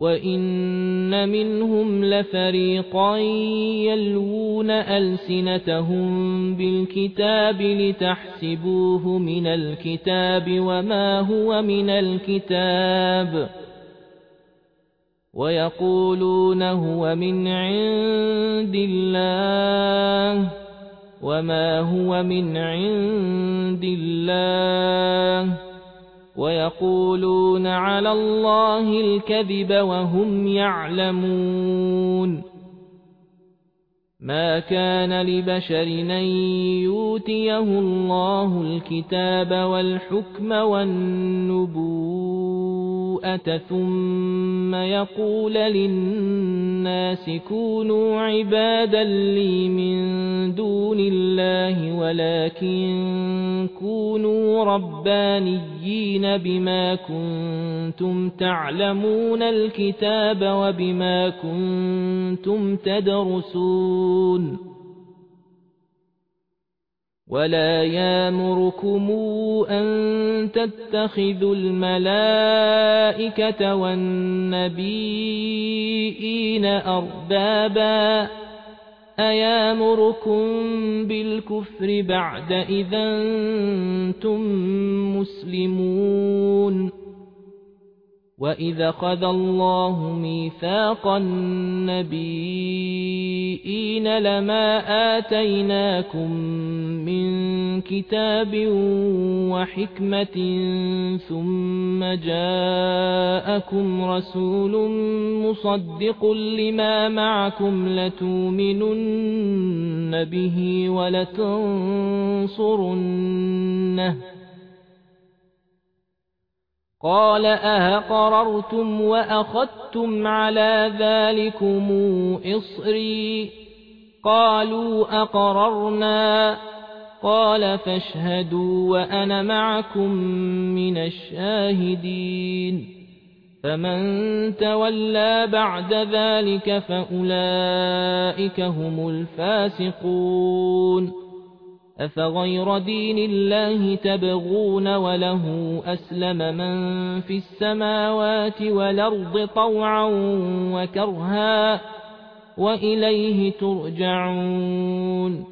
وَإِنَّ مِنْهُمْ لَفَرِيقًا يَلْوُونَ أَلْسِنَتَهُم بِالْكِتَابِ لِتَحْسَبُوهُ مِنَ الْكِتَابِ وَمَا هُوَ مِنَ الْكِتَابِ وَيَقُولُونَ هُوَ مِنْ عِندِ اللَّهِ وَمَا هُوَ مِنْ عِندِ اللَّهِ وَيَقُولُونَ عَلَى اللَّهِ الْكَذِبَ وَهُمْ يَعْلَمُونَ مَا كَانَ لِبَشَرٍ أَن يُؤْتِيَهُ اللَّهُ الْكِتَابَ وَالْحُكْمَ وَالنُّبُوَّةَ ثُمَّ يَقُولَ لِلنَّاسِ كُونُوا عِبَادًا لِّي مِن دُونِ اللَّهِ وَلَكِن كُونُوا رَبَّانِيِّينَ بِمَا كُنتُمْ تَعْلَمُونَ الْكِتَابَ وَبِمَا كُنتُمْ تَدْرُسُونَ وَلَا يَأْمُرُكُمْ أَن تَتَّخِذُوا الْمَلَائِكَةَ وَالنَّبِيِّينَ أَرْبَابًا أَيَأْمُرُكُم بِالْكُفْرِ بَعْدَ إِذْ أَنتُم مُّسْلِمُونَ وَإِذْ أَخَذَ اللَّهُ مِيثَاقَ النَّبِيِّينَ لَمَا آتَيْنَاكُم مِّن كِتَابٍ وَحِكْمَةٍ ثُمَّ جَاءَكُمْ رَسُولٌ مُّصَدِّقٌ لِّمَا مَعَكُمْ لَتُؤْمِنُنَّ بِهِ وَلَتَنصُرُنَّهُ قَالَ أَأَقْرَرْتُمْ وَأَخَذْتُمْ عَلَى ذَلِكُمْ إِصْرِي قَالُوا أَقْرَرْنَا قَالَ فَاشْهَدُوا وَأَنَا مَعَكُمْ مِنَ الشَّاهِدِينَ فَمَن تَوَلَّىٰ بَعْدَ ذَلِكَ فَأُولَٰئِكَ هُمُ الْفَاسِقُونَ أَفَغَيْرَ دِينِ اللَّهِ تَبْغُونَ وَلَهُ أَسْلَمَ مَن فِي السَّمَاوَاتِ وَالْأَرْضِ طَوْعًا وَكَرْهًا وَإِلَيْهِ تُرْجَعُونَ